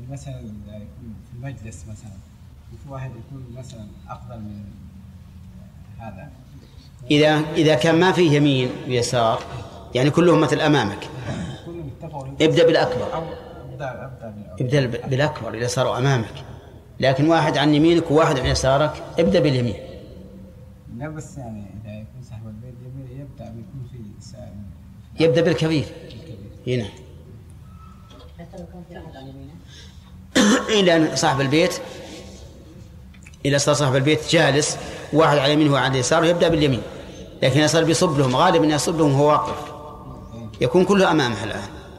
مثلا يكون في المجلس مثلا وفي واحد يكون مثلا أفضل من هذا، إذا كان ما فيه يمين ويسار يعني كلهم مثل أمامك ابدأ بالأكبر، ابدأ بالأكبر إذا صاروا أمامك، لكن واحد عن يمينك وواحد عن يسارك ابدأ باليمين. لا بس يعني إذا يكون صاحب البيت يبدأ بيكون في يبدأ بالكبير هنا حتى لو كان في أحد عن يمينه إلى صاحب البيت، إذا صار صاحب البيت جالس واحد على يمينه وعلى يساره يبدأ باليمين، لكن يصير بيصب لهم غالبا يصب لهم هو واقف يكون كله أمامه الآن.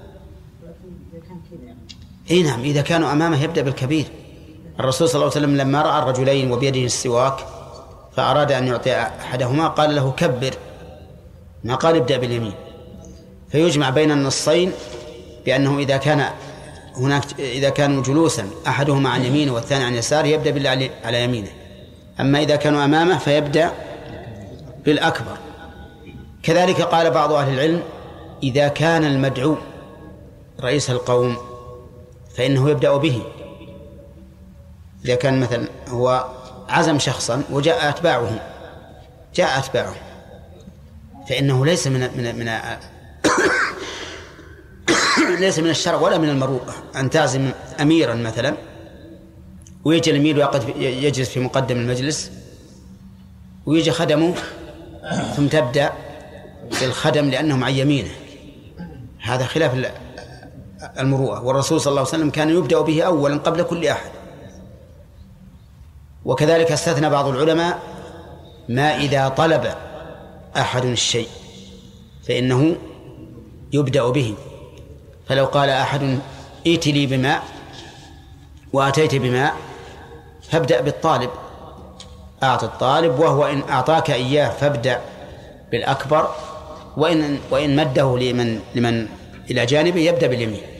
إيه نعم، إذا كانوا أمامه يبدأ بالكبير. الرسول صلى الله عليه وسلم لما رأى الرجلين وبيده السواك فأراد أن يعطي أحدهما قال له كبر، ما قال ابدأ باليمين. فيجمع بين النصين بأنه إذا كانوا جلوسا أحدهما عن يمينه والثاني عن يساره يبدأ بالله على يمينه، أما إذا كانوا أمامه فيبدأ بالأكبر. كذلك قال بعض أهل العلم إذا كان المدعو رئيس القوم فإنه يبدأ به. إذا كان مثلا هو عزم شخصا وجاء أتباعه فإنه ليس ليس من الشرع ولا من المروءة أن تعزم أميرا مثلا ويجي الأمير يجلس في مقدم المجلس ويجي خدمه ثم تبدأ بالخدم لأنهم عن يمينه، هذا خلاف المروءة. والرسول صلى الله عليه وسلم كان يبدأ به أولا قبل كل أحد. وكذلك استثنى بعض العلماء ما إذا طلب أحد الشيء فإنه يبدأ به. فلو قال أحد ائت لي بماء وأتيت بماء فابدأ بالطالب، أعطي الطالب، وهو إن أعطاك إياه فابدأ بالأكبر، وإن مده لمن إلى جانبه يبدأ باليمين.